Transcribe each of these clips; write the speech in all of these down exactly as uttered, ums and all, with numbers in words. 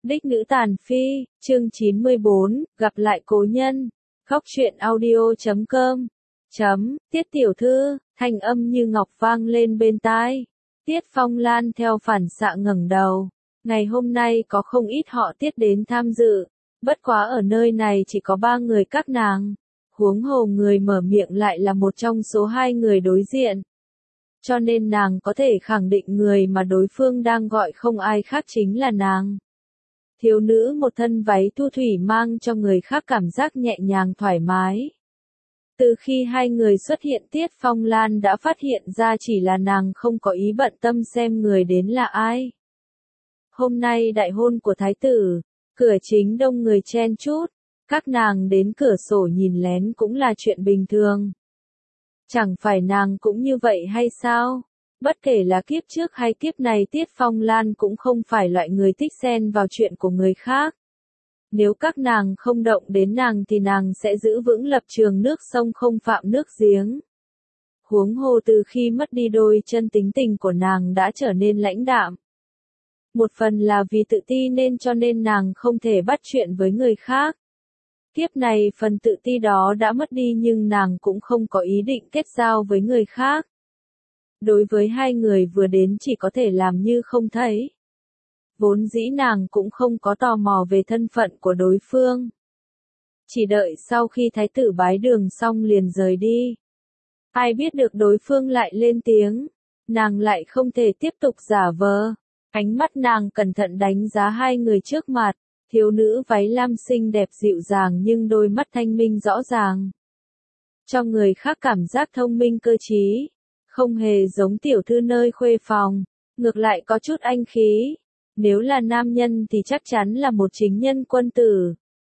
Đích nữ tàn phi, chương chín mươi bốn, gặp lại cố nhân. Khóc chuyện audio chấm com. Chấm, Tiết tiểu thư, thanh âm như ngọc vang lên bên tai. Tiết Phong Lan theo phản xạ ngẩng đầu. Ngày hôm nay có không ít họ Tiết đến tham dự. Bất quá ở nơi này chỉ có ba người các nàng. Huống hồ người mở miệng lại là một trong số hai người đối diện. Cho nên nàng có thể khẳng định người mà đối phương đang gọi không ai khác chính là nàng. Thiếu nữ một thân váy thu thủy mang cho người khác cảm giác nhẹ nhàng thoải mái. Từ khi hai người xuất hiện Tiết Phong Lan đã phát hiện ra chỉ là nàng không có ý bận tâm xem người đến là ai. Hôm nay đại hôn của thái tử, cửa chính đông người chen chúc, các nàng đến cửa sổ nhìn lén cũng là chuyện bình thường. Chẳng phải nàng cũng như vậy hay sao? Bất kể là kiếp trước hay kiếp này Tiết Phong Lan cũng không phải loại người thích xen vào chuyện của người khác. Nếu các nàng không động đến nàng thì nàng sẽ giữ vững lập trường nước sông không phạm nước giếng. Huống hồ từ khi mất đi đôi chân tính tình của nàng đã trở nên lãnh đạm. Một phần là vì tự ti nên cho nên nàng không thể bắt chuyện với người khác. Kiếp này phần tự ti đó đã mất đi nhưng nàng cũng không có ý định kết giao với người khác. Đối với hai người vừa đến chỉ có thể làm như không thấy. Vốn dĩ nàng cũng không có tò mò về thân phận của đối phương. Chỉ đợi sau khi thái tử bái đường xong liền rời đi. Ai biết được đối phương lại lên tiếng. Nàng lại không thể tiếp tục giả vờ. Ánh mắt nàng cẩn thận đánh giá hai người trước mặt. Thiếu nữ váy lam xinh đẹp dịu dàng nhưng đôi mắt thanh minh rõ ràng. Cho người khác cảm giác thông minh cơ trí. Không hề giống tiểu thư nơi khuê phòng. Ngược lại có chút anh khí. Nếu là nam nhân thì chắc chắn là một chính nhân quân tử.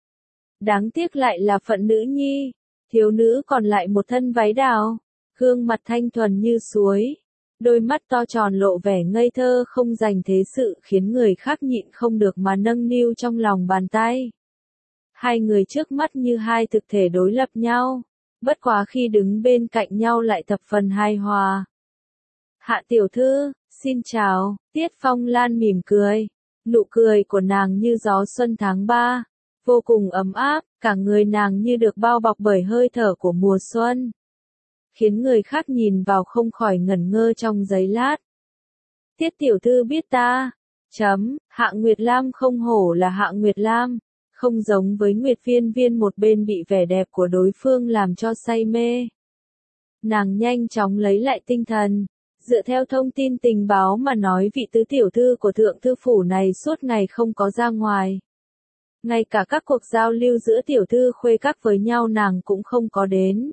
Đáng tiếc lại là phận nữ nhi. Thiếu nữ còn lại một thân váy đào. Gương mặt thanh thuần như suối. Đôi mắt to tròn lộ vẻ ngây thơ không dành thế sự khiến người khác nhịn không được mà nâng niu trong lòng bàn tay. Hai người trước mắt như hai thực thể đối lập nhau. Bất quá khi đứng bên cạnh nhau lại thập phần hài hòa. Hạ tiểu thư, xin chào, Tiết Phong Lan mỉm cười. Nụ cười của nàng như gió xuân tháng ba. Vô cùng ấm áp, cả người nàng như được bao bọc bởi hơi thở của mùa xuân. Khiến người khác nhìn vào không khỏi ngẩn ngơ trong giây lát. Tiết tiểu thư biết ta. Chấm, Hạ Nguyệt Lam không hổ là Hạ Nguyệt Lam. Không giống với Nguyệt Viên Viên một bên bị vẻ đẹp của đối phương làm cho say mê. Nàng nhanh chóng lấy lại tinh thần. Dựa theo thông tin tình báo mà nói vị tứ tiểu thư của thượng thư phủ này suốt ngày không có ra ngoài. Ngay cả các cuộc giao lưu giữa tiểu thư khuê các với nhau nàng cũng không có đến.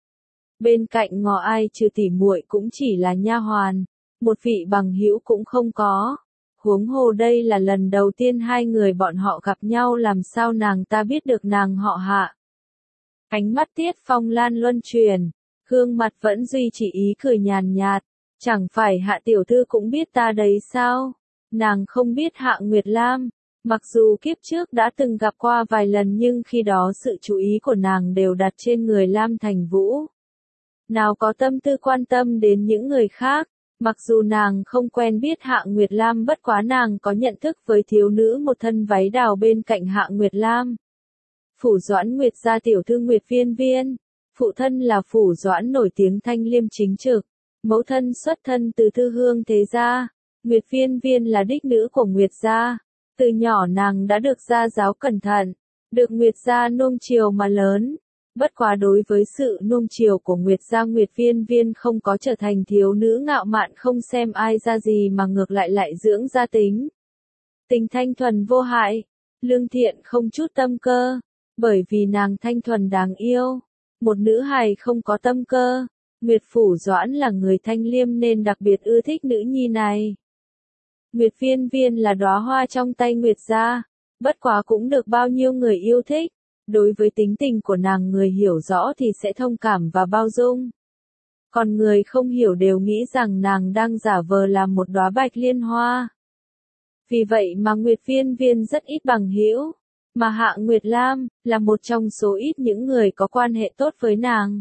Bên cạnh ngọ ai trừ tỉ muội cũng chỉ là nha hoàn, một vị bằng hữu cũng không có. Huống hồ đây là lần đầu tiên hai người bọn họ gặp nhau làm sao nàng ta biết được nàng họ Hạ. Ánh mắt Tiết Phong Lan luân chuyển, gương mặt vẫn duy trì ý cười nhàn nhạt. Chẳng phải Hạ tiểu thư cũng biết ta đấy sao? Nàng không biết Hạ Nguyệt Lam. Mặc dù kiếp trước đã từng gặp qua vài lần nhưng khi đó sự chú ý của nàng đều đặt trên người Lam Thành Vũ. Nào có tâm tư quan tâm đến những người khác. Mặc dù nàng không quen biết Hạ Nguyệt Lam bất quá nàng có nhận thức với thiếu nữ một thân váy đào bên cạnh Hạ Nguyệt Lam. Phủ Doãn Nguyệt gia tiểu thư Nguyệt Viên Viên. Phụ thân là Phủ Doãn nổi tiếng thanh liêm chính trực. Mẫu thân xuất thân từ Thư Hương thế gia. Nguyệt Viên Viên là đích nữ của Nguyệt gia. Từ nhỏ nàng đã được gia giáo cẩn thận. Được Nguyệt gia nuông chiều mà lớn. Bất quá đối với sự nuông chiều của Nguyệt gia Nguyệt Viên Viên không có trở thành thiếu nữ ngạo mạn không xem ai ra gì mà ngược lại lại dưỡng gia tính. Tình thanh thuần vô hại, lương thiện không chút tâm cơ, bởi vì nàng thanh thuần đáng yêu. Một nữ hài không có tâm cơ, Nguyệt Phủ Doãn là người thanh liêm nên đặc biệt ưa thích nữ nhi này. Nguyệt Viên Viên là đóa hoa trong tay Nguyệt gia, bất quá cũng được bao nhiêu người yêu thích. Đối với tính tình của nàng người hiểu rõ thì sẽ thông cảm và bao dung. Còn người không hiểu đều nghĩ rằng nàng đang giả vờ làm một đóa bạch liên hoa. Vì vậy mà Nguyệt Viên Viên rất ít bằng hữu, mà Hạ Nguyệt Lam là một trong số ít những người có quan hệ tốt với nàng.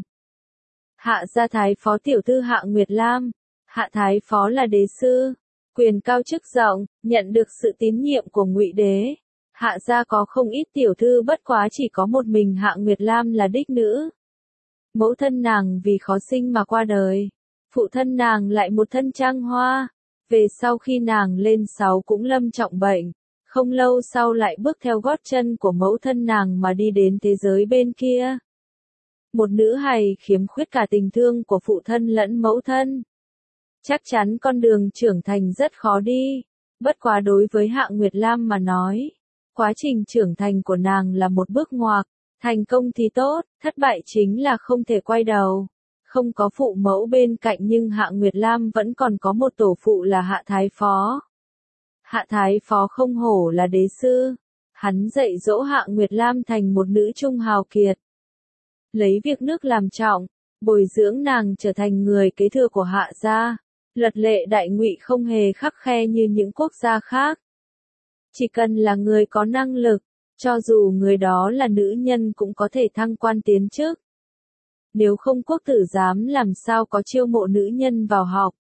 Hạ gia thái phó tiểu thư Hạ Nguyệt Lam, Hạ thái phó là đế sư, quyền cao chức rộng, nhận được sự tín nhiệm của Ngụy đế. Hạ gia có không ít tiểu thư bất quá chỉ có một mình Hạ Nguyệt Lam là đích nữ. Mẫu thân nàng vì khó sinh mà qua đời. Phụ thân nàng lại một thân trang hoa. Về sau khi nàng lên sáu cũng lâm trọng bệnh. Không lâu sau lại bước theo gót chân của mẫu thân nàng mà đi đến thế giới bên kia. Một nữ hài khiếm khuyết cả tình thương của phụ thân lẫn mẫu thân. Chắc chắn con đường trưởng thành rất khó đi. Bất quá đối với Hạ Nguyệt Lam mà nói, quá trình trưởng thành của nàng là một bước ngoặt. Thành công thì tốt, thất bại chính là không thể quay đầu. Không có phụ mẫu bên cạnh nhưng Hạ Nguyệt Lam vẫn còn có một tổ phụ là Hạ Thái Phó. Hạ Thái Phó không hổ là đế sư. Hắn dạy dỗ Hạ Nguyệt Lam thành một nữ trung hào kiệt. Lấy việc nước làm trọng, bồi dưỡng nàng trở thành người kế thừa của Hạ gia. Luật lệ đại ngụy không hề khắt khe như những quốc gia khác. Chỉ cần là người có năng lực, cho dù người đó là nữ nhân cũng có thể thăng quan tiến chức. Nếu không quốc tử giám làm sao có chiêu mộ nữ nhân vào học.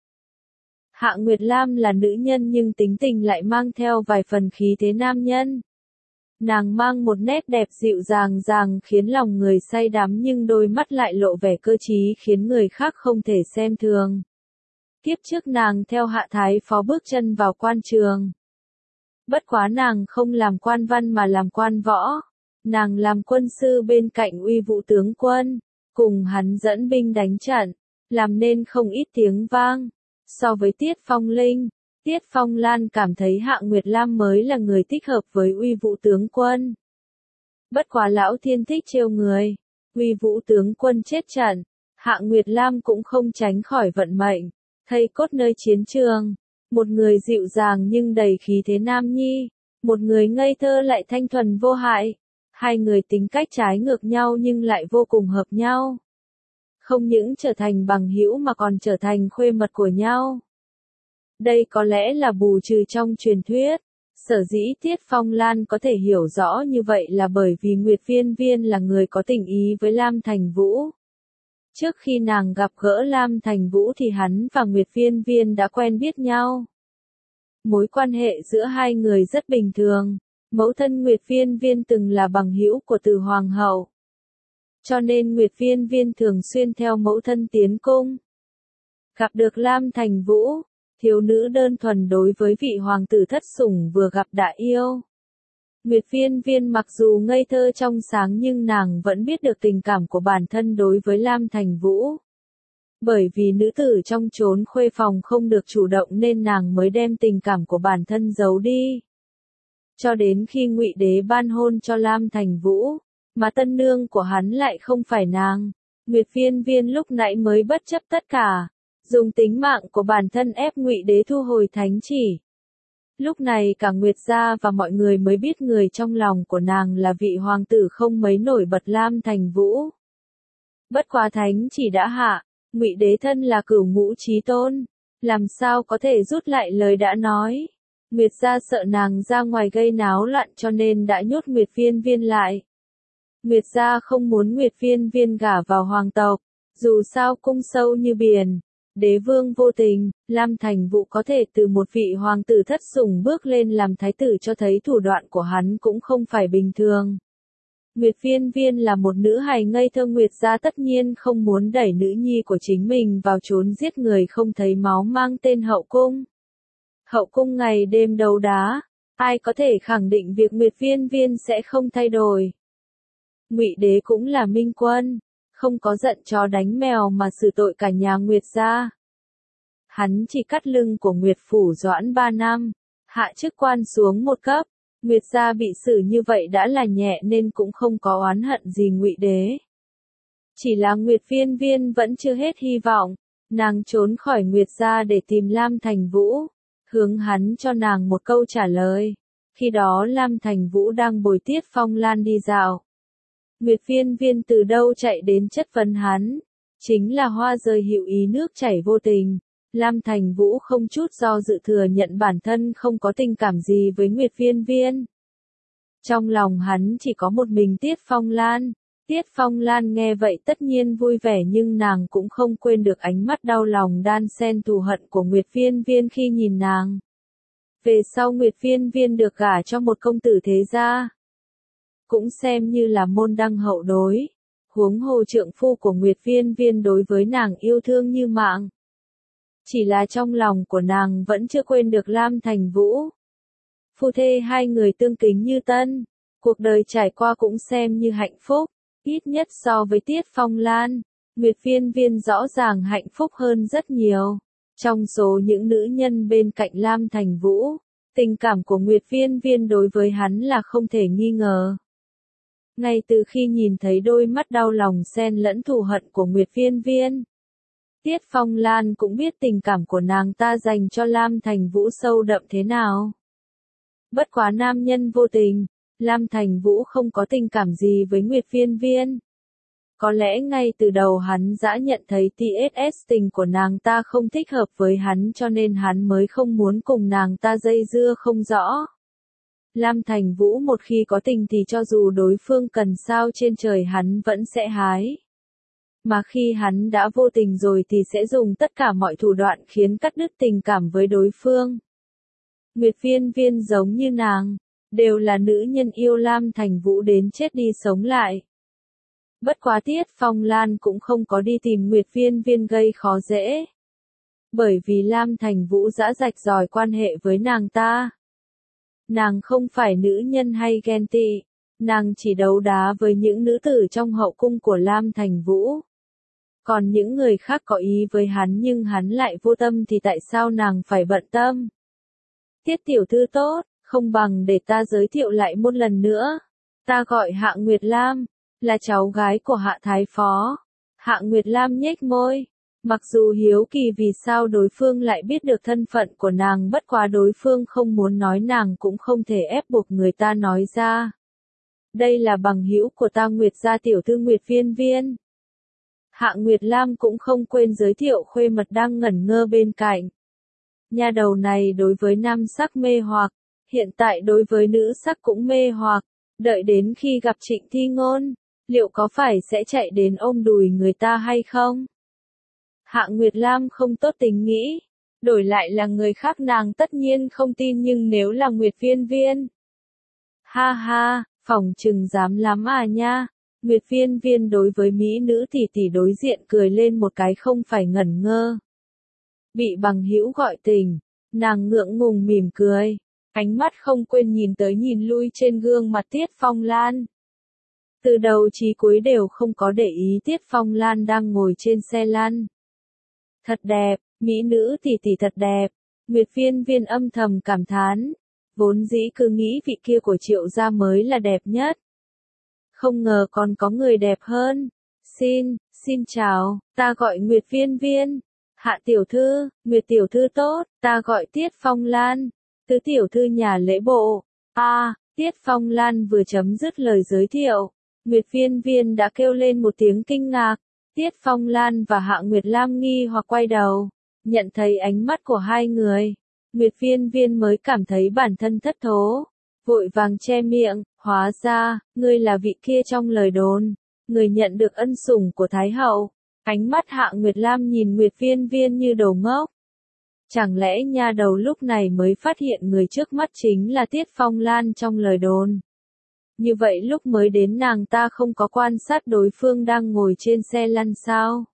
Hạ Nguyệt Lam là nữ nhân nhưng tính tình lại mang theo vài phần khí thế nam nhân. Nàng mang một nét đẹp dịu dàng dàng khiến lòng người say đắm nhưng đôi mắt lại lộ vẻ cơ trí khiến người khác không thể xem thường. Tiếp trước nàng theo Hạ Thái Phó bước chân vào quan trường. Bất quá nàng không làm quan văn mà làm quan võ. Nàng làm quân sư bên cạnh Uy Vũ tướng quân, cùng hắn dẫn binh đánh trận, làm nên không ít tiếng vang. So với Tiết Phong Linh, Tiết Phong Lan cảm thấy Hạ Nguyệt Lam mới là người thích hợp với Uy Vũ tướng quân. Bất quá lão thiên thích trêu người, Uy Vũ tướng quân chết trận, Hạ Nguyệt Lam cũng không tránh khỏi vận mệnh, thây cốt nơi chiến trường. Một người dịu dàng nhưng đầy khí thế nam nhi, một người ngây thơ lại thanh thuần vô hại. Hai người tính cách trái ngược nhau nhưng lại vô cùng hợp nhau. Không những trở thành bằng hữu mà còn trở thành khuê mật của nhau. Đây có lẽ là bù trừ trong truyền thuyết. Sở dĩ Tiết Phong Lan có thể hiểu rõ như vậy là bởi vì Nguyệt Viên Viên là người có tình ý với Lam Thành Vũ. Trước khi nàng gặp gỡ Lam Thành Vũ thì hắn và Nguyệt Viên Viên đã quen biết nhau. Mối quan hệ giữa hai người rất bình thường. Mẫu thân Nguyệt Viên Viên từng là bằng hữu của Từ Hoàng hậu. Cho nên Nguyệt Viên Viên thường xuyên theo mẫu thân tiến cung. Gặp được Lam Thành Vũ, thiếu nữ đơn thuần đối với vị hoàng tử thất sủng vừa gặp đã yêu. Nguyệt Viên Viên mặc dù ngây thơ trong sáng nhưng nàng vẫn biết được tình cảm của bản thân đối với Lam Thành Vũ. Bởi vì nữ tử trong chốn khuê phòng không được chủ động nên nàng mới đem tình cảm của bản thân giấu đi. Cho đến khi Ngụy Đế ban hôn cho Lam Thành Vũ, mà tân nương của hắn lại không phải nàng, Nguyệt Viên Viên lúc nãy mới bất chấp tất cả, dùng tính mạng của bản thân ép Ngụy Đế thu hồi thánh chỉ. Lúc này cả Nguyệt gia và mọi người mới biết người trong lòng của nàng là vị hoàng tử không mấy nổi bật Lam Thành Vũ. Bất quá thánh chỉ đã hạ, Ngụy Đế thân là cửu ngũ chí tôn, làm sao có thể rút lại lời đã nói. Nguyệt gia sợ nàng ra ngoài gây náo loạn cho nên đã nhốt Nguyệt Viên Viên lại. Nguyệt gia không muốn Nguyệt Viên Viên gả vào hoàng tộc, dù sao cung sâu như biển, đế vương vô tình, Lam Thành Vũ có thể từ một vị hoàng tử thất sủng bước lên làm thái tử cho thấy thủ đoạn của hắn cũng không phải bình thường. Nguyệt Viên Viên là một nữ hài ngây thơ, Nguyệt gia tất nhiên không muốn đẩy nữ nhi của chính mình vào chốn giết người không thấy máu mang tên hậu cung. Hậu cung ngày đêm đấu đá, ai có thể khẳng định việc Nguyệt Viên Viên sẽ không thay đổi. Ngụy Đế cũng là minh quân, không có giận chó đánh mèo mà xử tội cả nhà Nguyệt gia. Hắn chỉ cắt lưng của Nguyệt phủ Doãn ba năm, hạ chức quan xuống một cấp. Nguyệt gia bị xử như vậy đã là nhẹ nên cũng không có oán hận gì Ngụy Đế. Chỉ là Nguyệt Viên Viên vẫn chưa hết hy vọng, nàng trốn khỏi Nguyệt gia để tìm Lam Thành Vũ, hướng hắn cho nàng một câu trả lời. Khi đó Lam Thành Vũ đang bồi Tiết Phong Lan đi dạo. Nguyệt Viên Viên từ đâu chạy đến chất vấn hắn, chính là hoa rơi hữu ý nước chảy vô tình. Lam Thành Vũ không chút do dự thừa nhận bản thân không có tình cảm gì với Nguyệt Viên Viên. Trong lòng hắn chỉ có một mình Tiết Phong Lan. Tiết Phong Lan nghe vậy tất nhiên vui vẻ nhưng nàng cũng không quên được ánh mắt đau lòng đan xen thù hận của Nguyệt Viên Viên khi nhìn nàng. Về sau Nguyệt Viên Viên được gả cho một công tử thế gia. Cũng xem như là môn đăng hậu đối. Huống hồ trượng phu của Nguyệt Viên Viên đối với nàng yêu thương như mạng. Chỉ là trong lòng của nàng vẫn chưa quên được Lam Thành Vũ. Phu thê hai người tương kính như tân. Cuộc đời trải qua cũng xem như hạnh phúc. Ít nhất so với Tiết Phong Lan, Nguyệt Viên Viên rõ ràng hạnh phúc hơn rất nhiều. Trong số những nữ nhân bên cạnh Lam Thành Vũ, tình cảm của Nguyệt Viên Viên đối với hắn là không thể nghi ngờ. Ngay từ khi nhìn thấy đôi mắt đau lòng xen lẫn thù hận của Nguyệt Viên Viên, Tiết Phong Lan cũng biết tình cảm của nàng ta dành cho Lam Thành Vũ sâu đậm thế nào. Bất quá nam nhân vô tình, Lam Thành Vũ không có tình cảm gì với Nguyệt Viên Viên. Có lẽ ngay từ đầu hắn đã nhận thấy tê ét ét tình của nàng ta không thích hợp với hắn cho nên hắn mới không muốn cùng nàng ta dây dưa không rõ. Lam Thành Vũ một khi có tình thì cho dù đối phương cần sao trên trời hắn vẫn sẽ hái. Mà khi hắn đã vô tình rồi thì sẽ dùng tất cả mọi thủ đoạn khiến cắt đứt tình cảm với đối phương. Nguyệt Viên Viên giống như nàng, đều là nữ nhân yêu Lam Thành Vũ đến chết đi sống lại. Bất quá Tiết Phong Lan cũng không có đi tìm Nguyệt Viên Viên gây khó dễ. Bởi vì Lam Thành Vũ đã rạch ròi quan hệ với nàng ta. Nàng không phải nữ nhân hay ghen tị, nàng chỉ đấu đá với những nữ tử trong hậu cung của Lam Thành Vũ. Còn những người khác có ý với hắn nhưng hắn lại vô tâm thì tại sao nàng phải bận tâm? Tiết tiểu thư tốt, không bằng để ta giới thiệu lại một lần nữa. Ta gọi Hạ Nguyệt Lam, là cháu gái của Hạ Thái Phó. Hạ Nguyệt Lam nhếch môi. Mặc dù hiếu kỳ vì sao đối phương lại biết được thân phận của nàng bất quá đối phương không muốn nói nàng cũng không thể ép buộc người ta nói ra. Đây là bằng hữu của ta Nguyệt gia tiểu thư Nguyệt Viên Viên. Hạ Nguyệt Lam cũng không quên giới thiệu khuê mật đang ngẩn ngơ bên cạnh. Nha đầu này đối với nam sắc mê hoặc, hiện tại đối với nữ sắc cũng mê hoặc, đợi đến khi gặp Trịnh Thi Ngôn, liệu có phải sẽ chạy đến ôm đùi người ta hay không? Hạ Nguyệt Lam không tốt tính nghĩ, đổi lại là người khác nàng tất nhiên không tin nhưng nếu là Nguyệt Viên Viên. Ha ha, phỏng chừng dám lắm à nha. Nguyệt Viên Viên đối với mỹ nữ tỷ tỷ đối diện cười lên một cái không phải ngẩn ngơ. Bị bằng hữu gọi tình, nàng ngượng ngùng mỉm cười, ánh mắt không quên nhìn tới nhìn lui trên gương mặt Tiết Phong Lan. Từ đầu chí cuối đều không có để ý Tiết Phong Lan đang ngồi trên xe lăn. Thật đẹp, mỹ nữ tỷ tỷ thật đẹp, Nguyệt Viên Viên âm thầm cảm thán, vốn dĩ cứ nghĩ vị kia của Triệu gia mới là đẹp nhất. Không ngờ còn có người đẹp hơn. Xin, xin chào, ta gọi Nguyệt Viên Viên. Hạ tiểu thư, Nguyệt tiểu thư tốt, ta gọi Tiết Phong Lan. Tứ tiểu thư nhà lễ bộ. A, à, Tiết Phong Lan vừa chấm dứt lời giới thiệu. Nguyệt Viên Viên đã kêu lên một tiếng kinh ngạc. Tiết Phong Lan và Hạ Nguyệt Lam nghi hoặc quay đầu. Nhận thấy ánh mắt của hai người. Nguyệt Viên Viên mới cảm thấy bản thân thất thố. Vội vàng che miệng, hóa ra, ngươi là vị kia trong lời đồn, người nhận được ân sủng của Thái Hậu. Ánh mắt Hạ Nguyệt Lam nhìn Nguyệt Viên Viên như đầu ngốc. Chẳng lẽ nha đầu lúc này mới phát hiện người trước mắt chính là Tiết Phong Lan trong lời đồn. Như vậy lúc mới đến nàng ta không có quan sát đối phương đang ngồi trên xe lăn sao?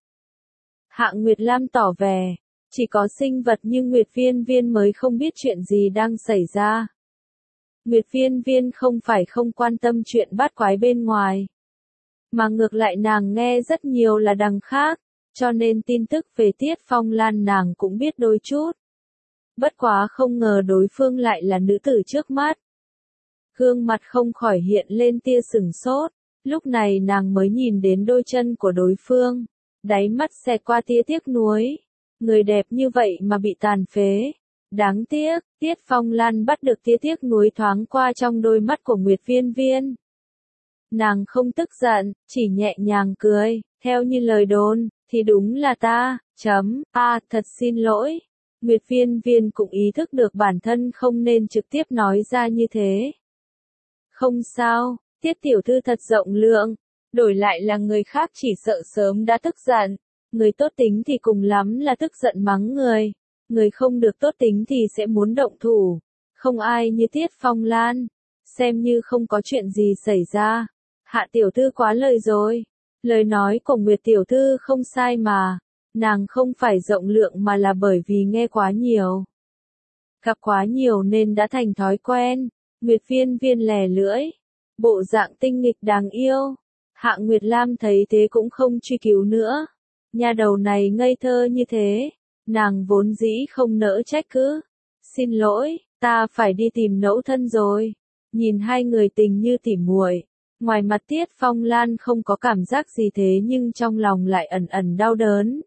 Hạ Nguyệt Lam tỏ vẻ, chỉ có sinh vật như Nguyệt Viên Viên mới không biết chuyện gì đang xảy ra. Nguyệt Viên Viên không phải không quan tâm chuyện bát quái bên ngoài. Mà ngược lại nàng nghe rất nhiều là đằng khác, cho nên tin tức về Tiết Phong Lan nàng cũng biết đôi chút. Bất quá không ngờ đối phương lại là nữ tử trước mắt. Gương mặt không khỏi hiện lên tia sửng sốt, lúc này nàng mới nhìn đến đôi chân của đối phương. Đáy mắt xẹt qua tia tiếc nuối. Người đẹp như vậy mà bị tàn phế. Đáng tiếc, Tiết Phong Lan bắt được tia tiếc nuối thoáng qua trong đôi mắt của Nguyệt Viên Viên. Nàng không tức giận, chỉ nhẹ nhàng cười, theo như lời đồn, thì đúng là ta, chấm, a à, thật xin lỗi. Nguyệt Viên Viên cũng ý thức được bản thân không nên trực tiếp nói ra như thế. Không sao, Tiết tiểu thư thật rộng lượng, đổi lại là người khác chỉ sợ sớm đã tức giận. Người tốt tính thì cùng lắm là tức giận mắng người. Người không được tốt tính thì sẽ muốn động thủ. không ai như Tiết Phong Lan, xem như không có chuyện gì xảy ra. Hạ tiểu thư quá lời rồi. Lời nói của Nguyệt tiểu thư không sai mà, nàng không phải rộng lượng mà là bởi vì nghe quá nhiều. Gặp quá nhiều nên đã thành thói quen. Nguyệt Viên Viên lè lưỡi, bộ dạng tinh nghịch đáng yêu. Hạ Nguyệt Lam thấy thế cũng không truy cứu nữa. Nhà đầu này ngây thơ như thế, nàng vốn dĩ không nỡ trách cứ. Xin lỗi, ta phải đi tìm Nẫu Thân rồi. Nhìn hai người tình như tỉ muội, ngoài mặt Tiết Phong Lan không có cảm giác gì thế nhưng trong lòng lại ẩn ẩn đau đớn.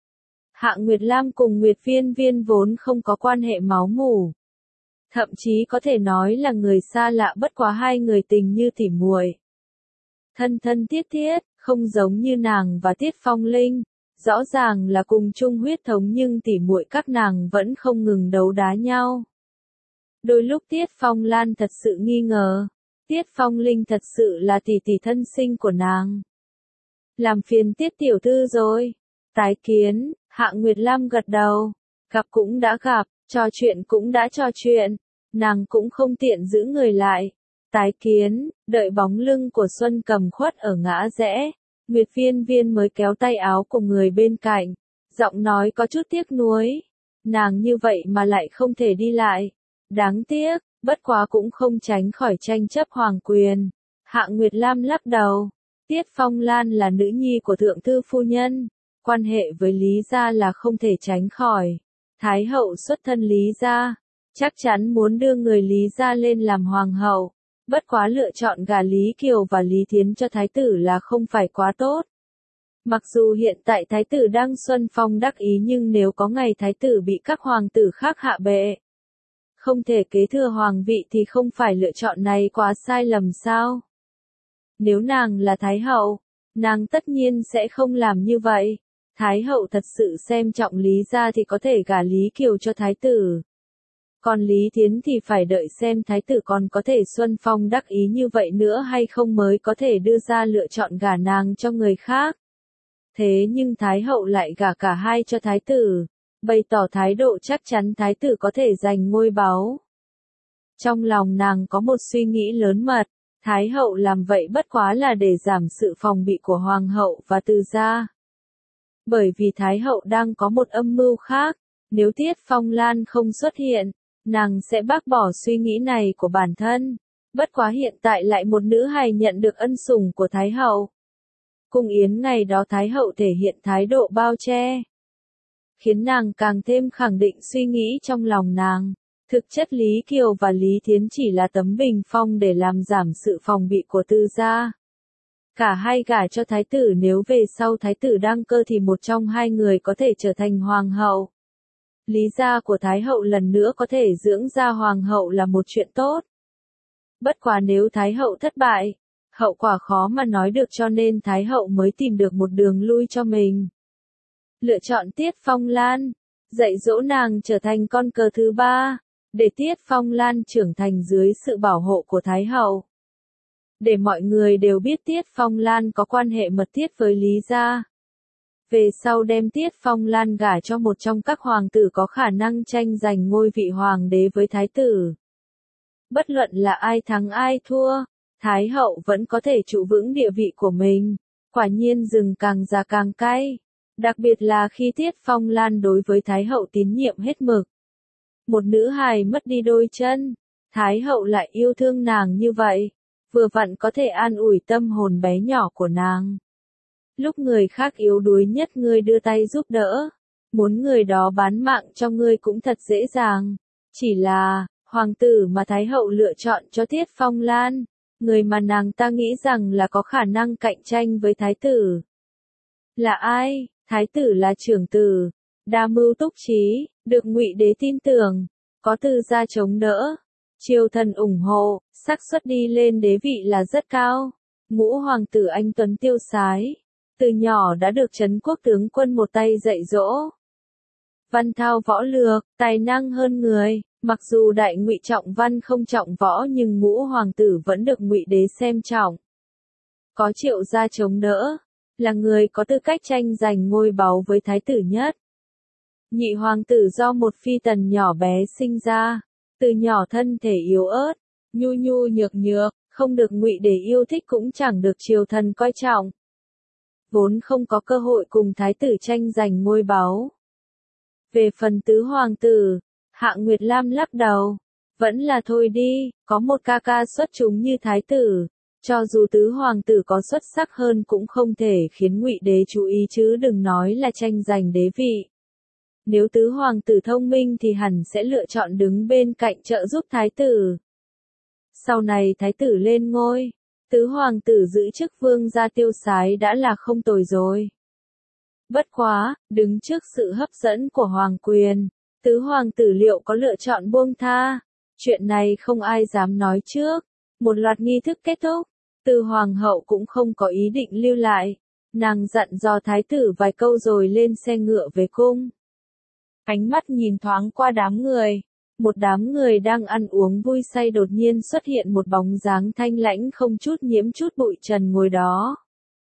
Hạ Nguyệt Lam cùng Nguyệt Viên Viên vốn không có quan hệ máu mủ. Thậm chí có thể nói là người xa lạ, bất quá hai người tình như tỉ muội. Thân thân thiết thiết, không giống như nàng và Tiết Phong Linh. Rõ ràng là cùng chung huyết thống nhưng tỉ muội các nàng vẫn không ngừng đấu đá nhau. Đôi lúc Tiết Phong Lan thật sự nghi ngờ, Tiết Phong Linh thật sự là tỷ tỷ thân sinh của nàng. Làm phiền Tiết tiểu thư rồi. Tái kiến. Hạ Nguyệt Lam gật đầu. Gặp cũng đã gặp, trò chuyện cũng đã trò chuyện. Nàng cũng không tiện giữ người lại. Tái kiến. Đợi bóng lưng của Xuân Cầm khuất ở ngã rẽ, Nguyệt Viên Viên mới kéo tay áo của người bên cạnh. Giọng nói có chút tiếc nuối. Nàng như vậy mà lại không thể đi lại. Đáng tiếc, bất quá cũng không tránh khỏi tranh chấp hoàng quyền. Hạ Nguyệt Lam lắc đầu. Tiết Phong Lan là nữ nhi của thượng thư phu nhân. Quan hệ với Lý gia là không thể tránh khỏi. Thái hậu xuất thân Lý gia, chắc chắn muốn đưa người Lý gia lên làm hoàng hậu. Bất quá lựa chọn gả Lý Kiều và Lý Thiến cho thái tử là không phải quá tốt. Mặc dù hiện tại thái tử đang xuân phong đắc ý nhưng nếu có ngày thái tử bị các hoàng tử khác hạ bệ, không thể kế thừa hoàng vị thì không phải lựa chọn này quá sai lầm sao? Nếu nàng là thái hậu, nàng tất nhiên sẽ không làm như vậy. Thái hậu thật sự xem trọng Lý gia thì có thể gả Lý Kiều cho thái tử. Còn Lý Thiến thì phải đợi xem thái tử còn có thể xuân phong đắc ý như vậy nữa hay không mới có thể đưa ra lựa chọn gả nàng cho người khác. Thế nhưng thái hậu lại gả cả hai cho thái tử, bày tỏ thái độ chắc chắn thái tử có thể giành ngôi báu. Trong lòng nàng có một suy nghĩ lớn mật, thái hậu làm vậy bất quá là để giảm sự phòng bị của hoàng hậu và từ gia. Bởi vì thái hậu đang có một âm mưu khác, nếu Tiết Phong Lan không xuất hiện, nàng sẽ bác bỏ suy nghĩ này của bản thân. Bất quá hiện tại lại một nữ hài nhận được ân sủng của thái hậu. Cung yến ngày đó thái hậu thể hiện thái độ bao che, khiến nàng càng thêm khẳng định suy nghĩ trong lòng nàng. Thực chất Lý Kiều và Lý Thiến chỉ là tấm bình phong để làm giảm sự phòng bị của tư gia. Cả hai gả cho thái tử, nếu về sau thái tử đăng cơ thì một trong hai người có thể trở thành hoàng hậu. Lý gia của thái hậu lần nữa có thể dưỡng ra hoàng hậu là một chuyện tốt. Bất quá nếu thái hậu thất bại, hậu quả khó mà nói được, cho nên thái hậu mới tìm được một đường lui cho mình. Lựa chọn Tiết Phong Lan, dạy dỗ nàng trở thành con cờ thứ ba, để Tiết Phong Lan trưởng thành dưới sự bảo hộ của thái hậu. Để mọi người đều biết Tiết Phong Lan có quan hệ mật thiết với Lý gia. Về sau đem Tiết Phong Lan gả cho một trong các hoàng tử có khả năng tranh giành ngôi vị hoàng đế với thái tử. Bất luận là ai thắng ai thua, thái hậu vẫn có thể trụ vững địa vị của mình. Quả nhiên rừng càng già càng cay. Đặc biệt là khi Tiết Phong Lan đối với thái hậu tín nhiệm hết mực. Một nữ hài mất đi đôi chân, thái hậu lại yêu thương nàng như vậy, vừa vặn có thể an ủi tâm hồn bé nhỏ của nàng. Lúc người khác yếu đuối nhất ngươi đưa tay giúp đỡ, muốn người đó bán mạng cho ngươi cũng thật dễ dàng. Chỉ là, hoàng tử mà thái hậu lựa chọn cho Tiết Phong Lan, người mà nàng ta nghĩ rằng là có khả năng cạnh tranh với thái tử. Là ai? Thái tử là trưởng tử, đa mưu túc trí, được Ngụy đế tin tưởng, có tư gia chống đỡ, triều thần ủng hộ, xác suất đi lên đế vị là rất cao. Ngũ hoàng tử anh tuấn tiêu sái, từ nhỏ đã được Trấn Quốc tướng quân một tay dạy dỗ. Văn thao võ lược, tài năng hơn người, mặc dù đại Ngụy trọng văn không trọng võ nhưng ngũ hoàng tử vẫn được Ngụy đế xem trọng. Có Triệu gia chống đỡ, là người có tư cách tranh giành ngôi báu với thái tử nhất. Nhị hoàng tử do một phi tần nhỏ bé sinh ra, Từ nhỏ thân thể yếu ớt, nhu nhu nhược nhược, không được Ngụy Để yêu thích cũng chẳng được triều thần coi trọng. Vốn không có cơ hội cùng thái tử tranh giành ngôi báu. Về phần tứ hoàng tử, Hạ Nguyệt Lam lắc đầu, vẫn là thôi đi, có một ca ca xuất chúng như thái tử, cho dù tứ hoàng tử có xuất sắc hơn cũng không thể khiến Ngụy Đế chú ý chứ đừng nói là tranh giành đế vị. Nếu tứ hoàng tử thông minh thì hẳn sẽ lựa chọn đứng bên cạnh trợ giúp thái tử. Sau này thái tử lên ngôi, tứ hoàng tử giữ chức vương gia tiêu sái đã là không tồi rồi. Bất quá, đứng trước sự hấp dẫn của hoàng quyền, tứ hoàng tử liệu có lựa chọn buông tha? Chuyện này không ai dám nói trước. Một loạt nghi thức kết thúc, Từ hoàng hậu cũng không có ý định lưu lại. Nàng dặn dò thái tử vài câu rồi lên xe ngựa về cung. Ánh mắt nhìn thoáng qua đám người. Một đám người đang ăn uống vui say đột nhiên xuất hiện một bóng dáng thanh lãnh không chút nhiễm chút bụi trần ngồi đó.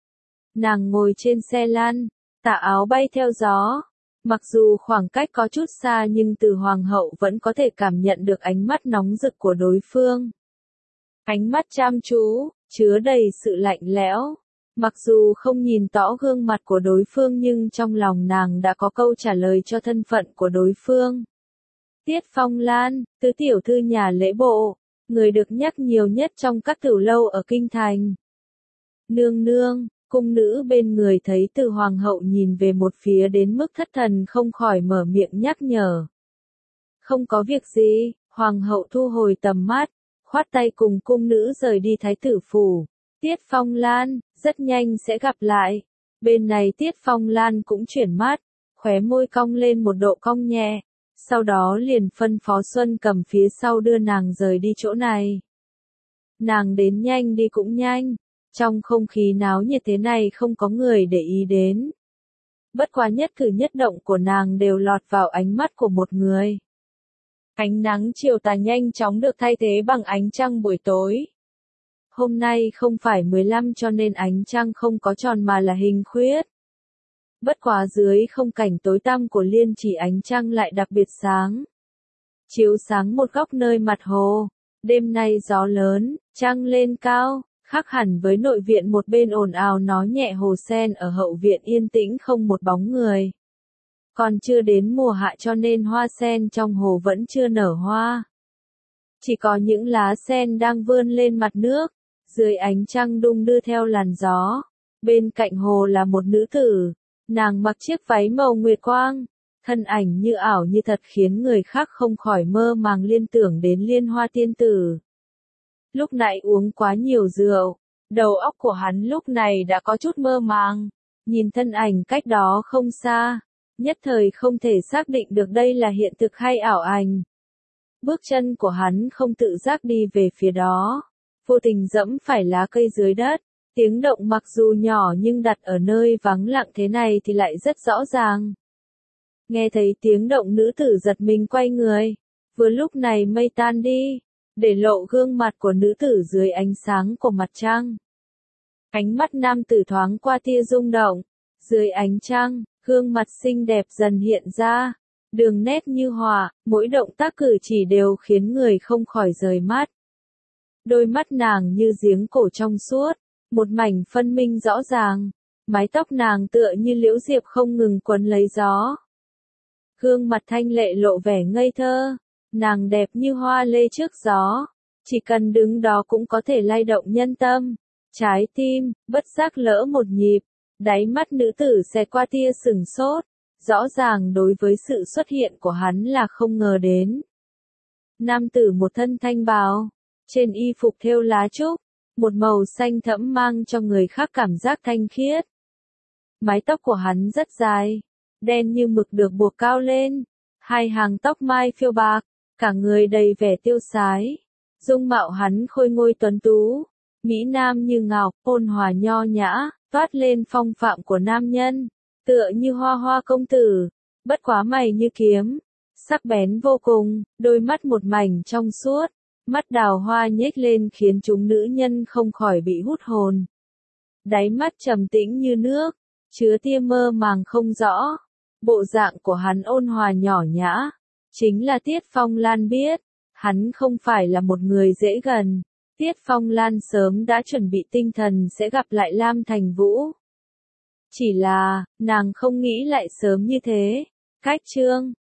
Nàng ngồi trên xe lăn, tà áo bay theo gió. Mặc dù khoảng cách có chút xa nhưng Từ hoàng hậu vẫn có thể cảm nhận được ánh mắt nóng rực của đối phương. Ánh mắt chăm chú, chứa đầy sự lạnh lẽo. Mặc dù không nhìn rõ gương mặt của đối phương nhưng trong lòng nàng đã có câu trả lời cho thân phận của đối phương. Tiết Phong Lan, tứ tiểu thư nhà lễ bộ, người được nhắc nhiều nhất trong các tiểu lâu ở kinh thành. Nương nương, cung nữ bên người thấy Từ hoàng hậu nhìn về một phía đến mức thất thần không khỏi mở miệng nhắc nhở. Không có việc gì, hoàng hậu thu hồi tầm mắt, khoát tay cùng cung nữ rời đi thái tử phủ. Tiết Phong Lan, rất nhanh sẽ gặp lại. Bên này Tiết Phong Lan cũng chuyển mắt, khóe môi cong lên một độ cong nhẹ. Sau đó liền phân phó Xuân Cầm phía sau đưa nàng rời đi chỗ này. Nàng đến nhanh đi cũng nhanh, trong không khí náo nhiệt thế này không có người để ý đến. Bất quá nhất cử nhất động của nàng đều lọt vào ánh mắt của một người. Ánh nắng chiều tà nhanh chóng được thay thế bằng ánh trăng buổi tối. Hôm nay không phải mười lăm cho nên ánh trăng không có tròn mà là hình khuyết. Bất quá dưới không cảnh tối tăm của Liên Chỉ ánh trăng lại đặc biệt sáng. Chiếu sáng một góc nơi mặt hồ. Đêm nay gió lớn, trăng lên cao, khác hẳn với nội viện một bên ồn ào nói nhẹ hồ sen ở hậu viện yên tĩnh không một bóng người. Còn chưa đến mùa hạ cho nên hoa sen trong hồ vẫn chưa nở hoa. Chỉ có những lá sen đang vươn lên mặt nước, dưới ánh trăng đung đưa theo làn gió. Bên cạnh hồ là một nữ tử. Nàng mặc chiếc váy màu nguyệt quang, thân ảnh như ảo như thật khiến người khác không khỏi mơ màng liên tưởng đến Liên Hoa tiên tử. Lúc nãy uống quá nhiều rượu, đầu óc của hắn lúc này đã có chút mơ màng, nhìn thân ảnh cách đó không xa, nhất thời không thể xác định được đây là hiện thực hay ảo ảnh. Bước chân của hắn không tự giác đi về phía đó, vô tình dẫm phải lá cây dưới đất. Tiếng động mặc dù nhỏ nhưng đặt ở nơi vắng lặng thế này thì lại rất rõ ràng. Nghe thấy tiếng động nữ tử giật mình quay người. Vừa lúc này mây tan đi, để lộ gương mặt của nữ tử dưới ánh sáng của mặt trăng. Ánh mắt nam tử thoáng qua tia rung động. Dưới ánh trăng, gương mặt xinh đẹp dần hiện ra. Đường nét như họa, mỗi động tác cử chỉ đều khiến người không khỏi rời mắt. Đôi mắt nàng như giếng cổ trong suốt. Một mảnh phân minh rõ ràng, mái tóc nàng tựa như liễu diệp không ngừng quấn lấy gió. Gương mặt thanh lệ lộ vẻ ngây thơ, nàng đẹp như hoa lê trước gió, chỉ cần đứng đó cũng có thể lay động nhân tâm. Trái tim, bất giác lỡ một nhịp, đáy mắt nữ tử xẹt qua tia sửng sốt, rõ ràng đối với sự xuất hiện của hắn là không ngờ đến. Nam tử một thân thanh bào, trên y phục thêu lá trúc. Một màu xanh thẫm mang cho người khác cảm giác thanh khiết. Mái tóc của hắn rất dài, đen như mực được buộc cao lên, hai hàng tóc mai phiêu bạc, cả người đầy vẻ tiêu sái. Dung mạo hắn khôi ngôi tuấn tú, mỹ nam như ngọc, ôn hòa nho nhã, toát lên phong phạm của nam nhân, tựa như hoa hoa công tử, bất quá mày như kiếm, sắc bén vô cùng, đôi mắt một mảnh trong suốt. Mắt đào hoa nhếch lên khiến chúng nữ nhân không khỏi bị hút hồn. Đáy mắt trầm tĩnh như nước, chứa tia mơ màng không rõ. Bộ dạng của hắn ôn hòa nhỏ nhã, chính là Tiết Phong Lan biết. Hắn không phải là một người dễ gần. Tiết Phong Lan sớm đã chuẩn bị tinh thần sẽ gặp lại Lam Thành Vũ. Chỉ là, nàng không nghĩ lại sớm như thế. Cách chương